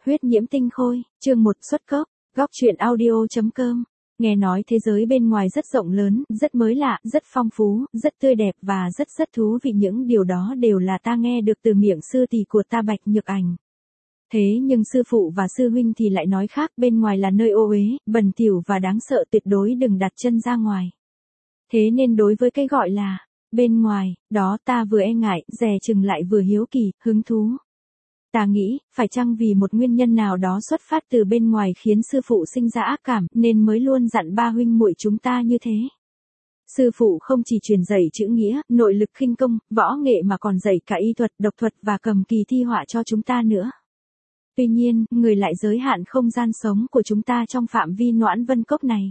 Huyết nhiễm tinh khôi, chương 1 xuất cốc, góc truyện audio.com. Nghe nói thế giới bên ngoài rất rộng lớn, rất mới lạ, rất phong phú, rất tươi đẹp và rất thú vị, những điều đó đều là ta nghe được từ miệng sư tỷ của ta Bạch Nhược Ảnh. Thế nhưng sư phụ và sư huynh thì lại nói khác, bên ngoài là nơi ô uế, bẩn thỉu và đáng sợ, tuyệt đối đừng đặt chân ra ngoài. Thế nên đối với cái gọi là bên ngoài, đó ta vừa e ngại, dè chừng lại vừa hiếu kỳ, hứng thú. Ta nghĩ, phải chăng vì một nguyên nhân nào đó xuất phát từ bên ngoài khiến sư phụ sinh ra ác cảm, nên mới luôn dặn ba huynh muội chúng ta như thế. Sư phụ không chỉ truyền dạy chữ nghĩa, nội lực khinh công, võ nghệ mà còn dạy cả y thuật, độc thuật và cầm kỳ thi họa cho chúng ta nữa. Tuy nhiên, người lại giới hạn không gian sống của chúng ta trong phạm vi Noãn Vân Cốc này.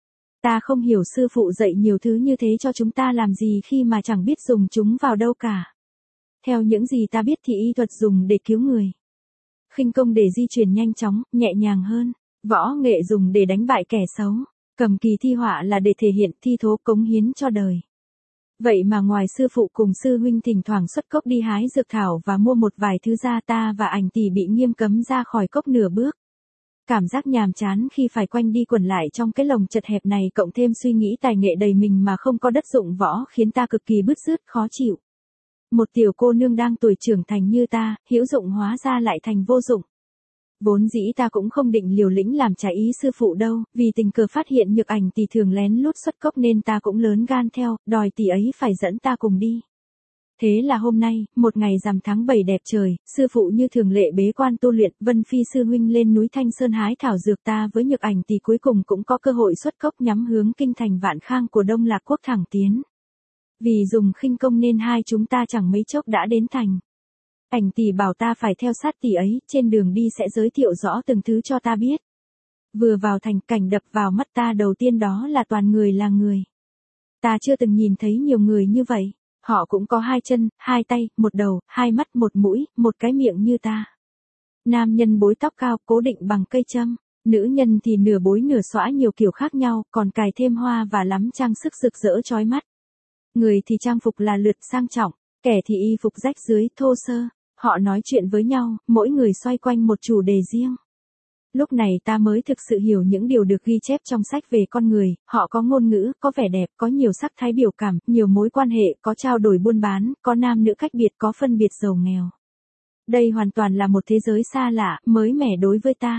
Ta không hiểu sư phụ dạy nhiều thứ như thế cho chúng ta làm gì khi mà chẳng biết dùng chúng vào đâu cả. Theo những gì ta biết thì y thuật dùng để cứu người. Khinh công để di chuyển nhanh chóng, nhẹ nhàng hơn. Võ nghệ dùng để đánh bại kẻ xấu. Cầm kỳ thi họa là để thể hiện thi thố cống hiến cho đời. Vậy mà ngoài sư phụ cùng sư huynh thỉnh thoảng xuất cốc đi hái dược thảo và mua một vài thứ ra, ta và Ảnh tỷ bị nghiêm cấm ra khỏi cốc nửa bước. Cảm giác nhàm chán khi phải quanh đi quẩn lại trong cái lồng chật hẹp này, cộng thêm suy nghĩ tài nghệ đầy mình mà không có đất dụng võ, khiến ta cực kỳ bứt rứt, khó chịu. Một tiểu cô nương đang tuổi trưởng thành như ta, hữu dụng hóa ra lại thành vô dụng. Vốn dĩ ta cũng không định liều lĩnh làm trái ý sư phụ đâu, vì tình cờ phát hiện Nhược Ảnh tỷ thường lén lút xuất cốc nên ta cũng lớn gan theo, đòi tỷ ấy phải dẫn ta cùng đi. Thế là hôm nay, một ngày rằm tháng 7 đẹp trời, sư phụ như thường lệ bế quan tu luyện, Vân Phi sư huynh lên núi Thanh Sơn hái thảo dược, ta với Nhược Ảnh tỷ cuối cùng cũng có cơ hội xuất cốc nhắm hướng kinh thành Vạn Khang của Đông Lạc Quốc thẳng tiến. Vì dùng khinh công nên hai chúng ta chẳng mấy chốc đã đến thành. Ảnh tỷ bảo ta phải theo sát tỷ ấy, trên đường đi sẽ giới thiệu rõ từng thứ cho ta biết. Vừa vào thành, cảnh đập vào mắt ta đầu tiên đó là toàn người là người. Ta chưa từng nhìn thấy nhiều người như vậy. Họ cũng có hai chân, hai tay, một đầu, hai mắt, một mũi, một cái miệng như ta. Nam nhân bối tóc cao, cố định bằng cây châm. Nữ nhân thì nửa bối nửa xõa nhiều kiểu khác nhau, còn cài thêm hoa và lắm trang sức rực rỡ chói mắt. Người thì trang phục là lượt sang trọng, kẻ thì y phục rách rưới, thô sơ. Họ nói chuyện với nhau, mỗi người xoay quanh một chủ đề riêng. Lúc này ta mới thực sự hiểu những điều được ghi chép trong sách về con người, họ có ngôn ngữ, có vẻ đẹp, có nhiều sắc thái biểu cảm, nhiều mối quan hệ, có trao đổi buôn bán, có nam nữ cách biệt, có phân biệt giàu nghèo. Đây hoàn toàn là một thế giới xa lạ, mới mẻ đối với ta.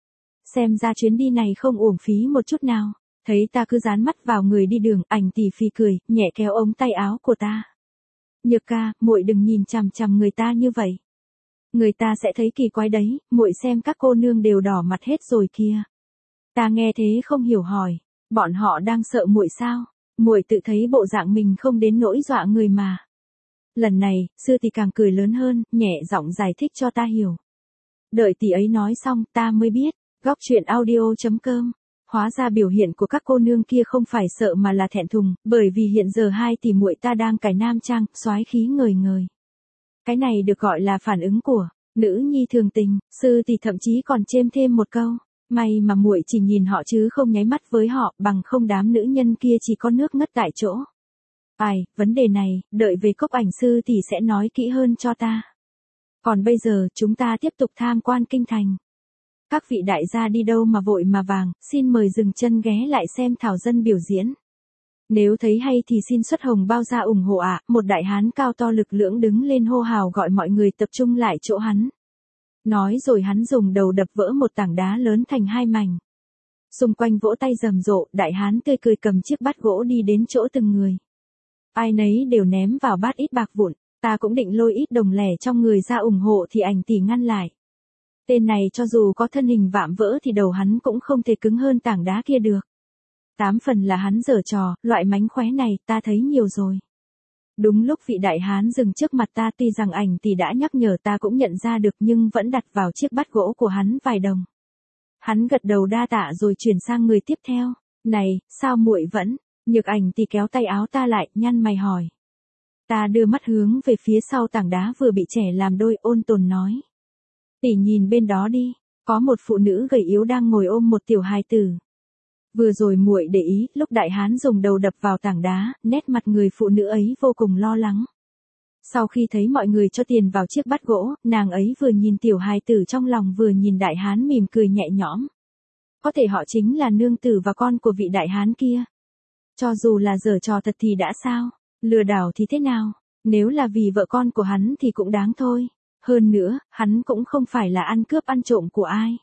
Xem ra chuyến đi này không uổng phí một chút nào. Thấy ta cứ dán mắt vào người đi đường, Ảnh tỷ phì cười, nhẹ kéo ống tay áo của ta. Nhược ca, muội đừng nhìn chằm chằm người ta như vậy. Người ta sẽ thấy kỳ quái đấy, muội xem các cô nương đều đỏ mặt hết rồi kìa. Ta nghe thế không hiểu hỏi, bọn họ đang sợ muội sao? Muội tự thấy bộ dạng mình không đến nỗi dọa người mà. Lần này, sư tỷ càng cười lớn hơn, nhẹ giọng giải thích cho ta hiểu. Đợi tỷ ấy nói xong, ta mới biết, góc truyện audio.com. Hóa ra biểu hiện của các cô nương kia không phải sợ mà là thẹn thùng, bởi vì hiện giờ hai tỷ muội ta đang cài nam trang, soái khí ngời ngời. Cái này được gọi là phản ứng của nữ nhi thường tình. Sư tỷ thậm chí còn chêm thêm một câu, may mà muội chỉ nhìn họ chứ không nháy mắt với họ, bằng không đám nữ nhân kia chỉ có nước ngất tại chỗ. Ai, vấn đề này, đợi về cốc Ảnh sư tỷ sẽ nói kỹ hơn cho ta. Còn bây giờ, chúng ta tiếp tục tham quan kinh thành. Các vị đại gia đi đâu mà vội mà vàng, xin mời dừng chân ghé lại xem thảo dân biểu diễn. Nếu thấy hay thì xin xuất hồng bao ra ủng hộ ạ. Một đại hán cao to lực lưỡng đứng lên hô hào gọi mọi người tập trung lại chỗ hắn. Nói rồi hắn dùng đầu đập vỡ một tảng đá lớn thành hai mảnh. Xung quanh vỗ tay rầm rộ, đại hán tươi cười cầm chiếc bát gỗ đi đến chỗ từng người. Ai nấy đều ném vào bát ít bạc vụn, ta cũng định lôi ít đồng lẻ trong người ra ủng hộ thì Ảnh tỷ ngăn lại. Tên này cho dù có thân hình vạm vỡ thì đầu hắn cũng không thể cứng hơn tảng đá kia được. 8 phần là hắn giở trò, loại mánh khóe này ta thấy nhiều rồi. Đúng lúc vị đại hán dừng trước mặt ta, tuy rằng Ảnh tỷ đã nhắc nhở ta cũng nhận ra được nhưng vẫn đặt vào chiếc bát gỗ của hắn vài đồng. Hắn gật đầu đa tạ rồi chuyển sang người tiếp theo. Này, sao muội vẫn? Nhược Ảnh tỷ kéo tay áo ta lại, nhăn mày hỏi. Ta đưa mắt hướng về phía sau tảng đá vừa bị chẻ làm đôi, ôn tồn nói. Tỷ nhìn bên đó đi, có một phụ nữ gầy yếu đang ngồi ôm một tiểu hài tử. Vừa rồi muội để ý, lúc đại hán dùng đầu đập vào tảng đá, nét mặt người phụ nữ ấy vô cùng lo lắng. Sau khi thấy mọi người cho tiền vào chiếc bát gỗ, nàng ấy vừa nhìn tiểu hài tử trong lòng vừa nhìn đại hán mỉm cười nhẹ nhõm. Có thể họ chính là nương tử và con của vị đại hán kia. Cho dù là giở trò thật thì đã sao, lừa đảo thì thế nào, nếu là vì vợ con của hắn thì cũng đáng thôi. Hơn nữa, hắn cũng không phải là ăn cướp ăn trộm của ai.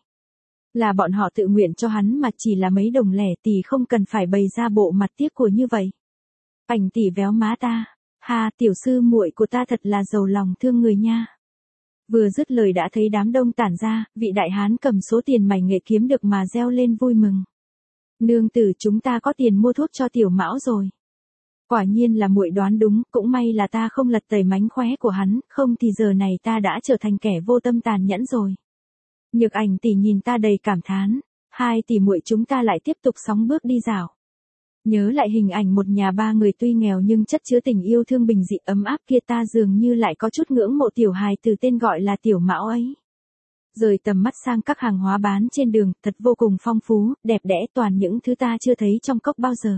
Là bọn họ tự nguyện cho hắn mà chỉ là mấy đồng lẻ thì không cần phải bày ra bộ mặt tiếc của như vậy. Ảnh tỷ véo má ta. Ha, tiểu sư muội của ta thật là giàu lòng thương người nha. Vừa dứt lời đã thấy đám đông tản ra, vị đại hán cầm số tiền mày nghệ kiếm được mà reo lên vui mừng. Nương tử, chúng ta có tiền mua thuốc cho tiểu mão rồi. Quả nhiên là muội đoán đúng, cũng may là ta không lật tẩy mánh khóe của hắn, không thì giờ này ta đã trở thành kẻ vô tâm tàn nhẫn rồi. Nhược Ảnh tỷ nhìn ta đầy cảm thán, hai tỷ muội chúng ta lại tiếp tục sóng bước đi dạo. Nhớ lại hình ảnh một nhà ba người tuy nghèo nhưng chất chứa tình yêu thương bình dị ấm áp kia, ta dường như lại có chút ngưỡng mộ tiểu hài từ tên gọi là tiểu mão ấy. Rời tầm mắt sang các hàng hóa bán trên đường, thật vô cùng phong phú, đẹp đẽ, toàn những thứ ta chưa thấy trong cốc bao giờ.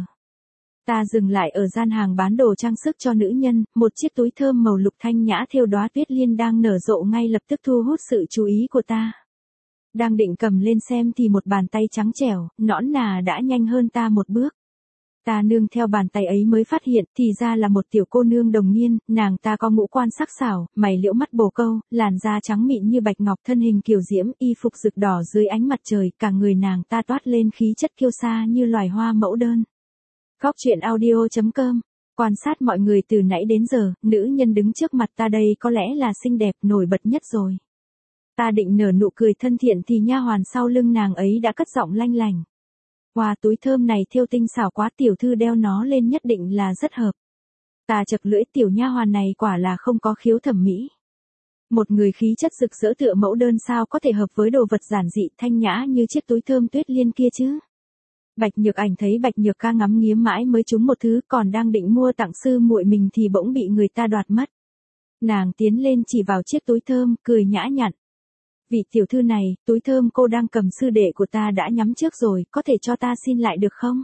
Ta dừng lại ở gian hàng bán đồ trang sức cho nữ nhân, một chiếc túi thơm màu lục thanh nhã thêu đóa tuyết liên đang nở rộ ngay lập tức thu hút sự chú ý của ta. Đang định cầm lên xem thì một bàn tay trắng trẻo, nõn nà đã nhanh hơn ta một bước. Ta nương theo bàn tay ấy mới phát hiện thì ra là một tiểu cô nương đồng niên, nàng ta có ngũ quan sắc sảo, mày liễu mắt bồ câu, làn da trắng mịn như bạch ngọc, thân hình kiều diễm, y phục rực đỏ dưới ánh mặt trời, cả người nàng ta toát lên khí chất kiêu sa như loài hoa mẫu đơn. Góc truyện audio.com. Quan sát mọi người từ nãy đến giờ, nữ nhân đứng trước mặt ta đây có lẽ là xinh đẹp nổi bật nhất rồi. Ta định nở nụ cười thân thiện thì nha hoàn sau lưng nàng ấy đã cất giọng lanh lành. Wow, túi thơm này thêu tinh xảo quá, tiểu thư đeo nó lên nhất định là rất hợp. Ta chật lưỡi, tiểu nha hoàn này quả là không có khiếu thẩm mỹ. Một người khí chất rực rỡ tựa mẫu đơn sao có thể hợp với đồ vật giản dị thanh nhã như chiếc túi thơm tuyết liên kia chứ. Bạch Nhược Ảnh thấy Bạch Nhược ca ngắm nghía mãi mới trúng một thứ, còn đang định mua tặng sư muội mình thì bỗng bị người ta đoạt mất. Nàng tiến lên chỉ vào chiếc túi thơm, cười nhã nhặn. Vị tiểu thư này, túi thơm cô đang cầm sư đệ của ta đã nhắm trước rồi, có thể cho ta xin lại được không?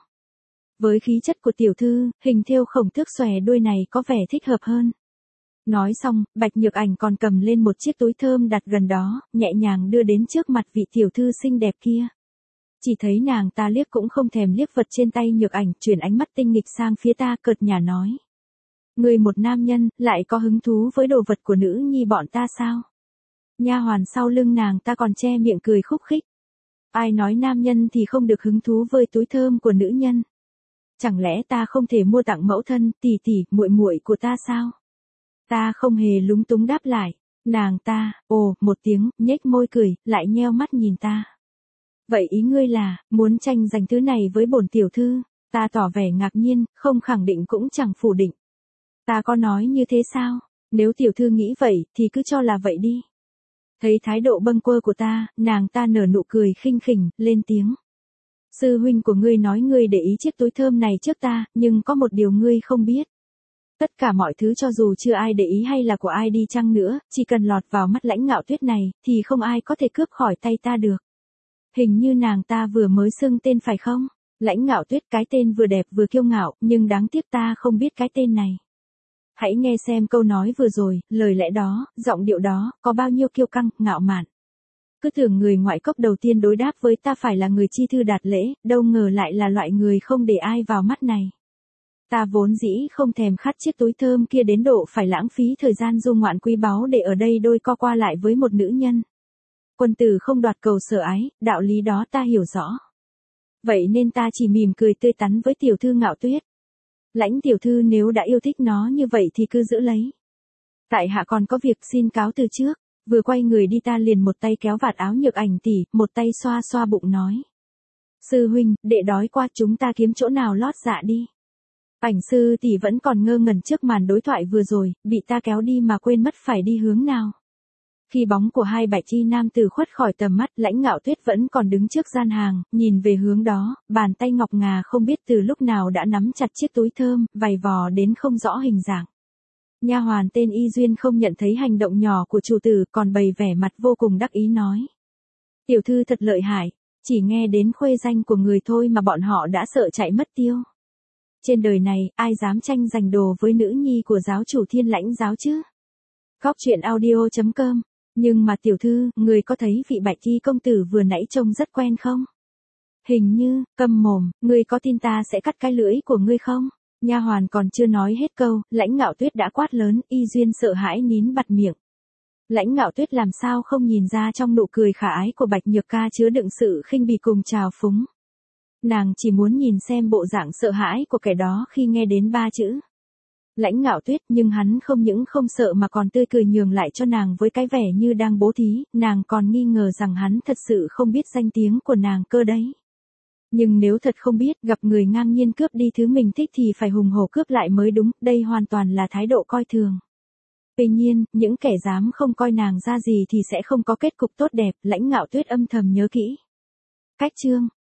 Với khí chất của tiểu thư, hình thêu khổng tước xòe đuôi này có vẻ thích hợp hơn. Nói xong, Bạch Nhược Ảnh còn cầm lên một chiếc túi thơm đặt gần đó, nhẹ nhàng đưa đến trước mặt vị tiểu thư xinh đẹp kia. Chỉ thấy nàng ta liếc cũng không thèm liếc vật trên tay Nhược Ảnh, chuyển ánh mắt tinh nghịch sang phía ta, cợt nhả nói. Người một nam nhân, lại có hứng thú với đồ vật của nữ nhi bọn ta sao? Nha hoàn sau lưng nàng ta còn che miệng cười khúc khích. Ai nói nam nhân thì không được hứng thú với túi thơm của nữ nhân? Chẳng lẽ ta không thể mua tặng mẫu thân, tỷ tỷ, muội muội của ta sao? Ta không hề lúng túng đáp lại. Nàng ta, ồ, một tiếng, nhếch môi cười, lại nheo mắt nhìn ta. Vậy ý ngươi là, muốn tranh giành thứ này với bổn tiểu thư? Ta tỏ vẻ ngạc nhiên, không khẳng định cũng chẳng phủ định. Ta có nói như thế sao? Nếu tiểu thư nghĩ vậy, thì cứ cho là vậy đi. Thấy thái độ bâng quơ của ta, nàng ta nở nụ cười khinh khỉnh, lên tiếng. Sư huynh của ngươi nói ngươi để ý chiếc túi thơm này trước ta, nhưng có một điều ngươi không biết. Tất cả mọi thứ cho dù chưa ai để ý hay là của ai đi chăng nữa, chỉ cần lọt vào mắt Lãnh Ngạo Tuyết này, thì không ai có thể cướp khỏi tay ta được. Hình như nàng ta vừa mới xưng tên phải không? Lãnh Ngạo Tuyết, cái tên vừa đẹp vừa kiêu ngạo, nhưng đáng tiếc ta không biết cái tên này. Hãy nghe xem câu nói vừa rồi, lời lẽ đó, giọng điệu đó, có bao nhiêu kiêu căng, ngạo mạn. Cứ tưởng người ngoại cốc đầu tiên đối đáp với ta phải là người chi thư đạt lễ, đâu ngờ lại là loại người không để ai vào mắt này. Ta vốn dĩ không thèm khát chiếc túi thơm kia đến độ phải lãng phí thời gian du ngoạn quý báu để ở đây đôi co qua lại với một nữ nhân. Quân tử không đoạt cầu sở ái, đạo lý đó ta hiểu rõ. Vậy nên ta chỉ mỉm cười tươi tắn với tiểu thư Ngạo Tuyết. Lãnh tiểu thư nếu đã yêu thích nó như vậy thì cứ giữ lấy. Tại hạ còn có việc xin cáo từ trước. Vừa quay người đi ta liền một tay kéo vạt áo Nhược Ảnh tỷ, một tay xoa xoa bụng nói. Sư huynh, đệ đói quá, chúng ta kiếm chỗ nào lót dạ đi. Ảnh sư tỷ vẫn còn ngơ ngẩn trước màn đối thoại vừa rồi, bị ta kéo đi mà quên mất phải đi hướng nào. Khi bóng của hai bạch chi nam tử khuất khỏi tầm mắt, Lãnh Ngạo Tuyết vẫn còn đứng trước gian hàng, nhìn về hướng đó, bàn tay ngọc ngà không biết từ lúc nào đã nắm chặt chiếc túi thơm, vày vò đến không rõ hình dạng. Nha hoàn tên Y Duyên không nhận thấy hành động nhỏ của chủ tử, còn bày vẻ mặt vô cùng đắc ý nói. Tiểu thư thật lợi hại, chỉ nghe đến khuê danh của người thôi mà bọn họ đã sợ chạy mất tiêu. Trên đời này, ai dám tranh giành đồ với nữ nhi của giáo chủ Thiên Lãnh giáo chứ? Góc truyện audio.com. Nhưng mà tiểu thư, người có thấy vị Bạch Y công tử vừa nãy trông rất quen không? Hình như, câm mồm, ngươi có tin ta sẽ cắt cái lưỡi của ngươi không? Nha hoàn còn chưa nói hết câu, Lãnh Ngạo Tuyết đã quát lớn, Y Duyên sợ hãi nín bặt miệng. Lãnh Ngạo Tuyết làm sao không nhìn ra trong nụ cười khả ái của Bạch Nhược Ca chứa đựng sự khinh bỉ cùng trào phúng. Nàng chỉ muốn nhìn xem bộ dạng sợ hãi của kẻ đó khi nghe đến ba chữ Lãnh Ngạo Tuyết, nhưng hắn không những không sợ mà còn tươi cười nhường lại cho nàng với cái vẻ như đang bố thí, nàng còn nghi ngờ rằng hắn thật sự không biết danh tiếng của nàng cơ đấy. Nhưng nếu thật không biết, gặp người ngang nhiên cướp đi thứ mình thích thì phải hùng hổ cướp lại mới đúng, đây hoàn toàn là thái độ coi thường. Tuy nhiên, những kẻ dám không coi nàng ra gì thì sẽ không có kết cục tốt đẹp, Lãnh Ngạo Tuyết âm thầm nhớ kỹ. Cách chương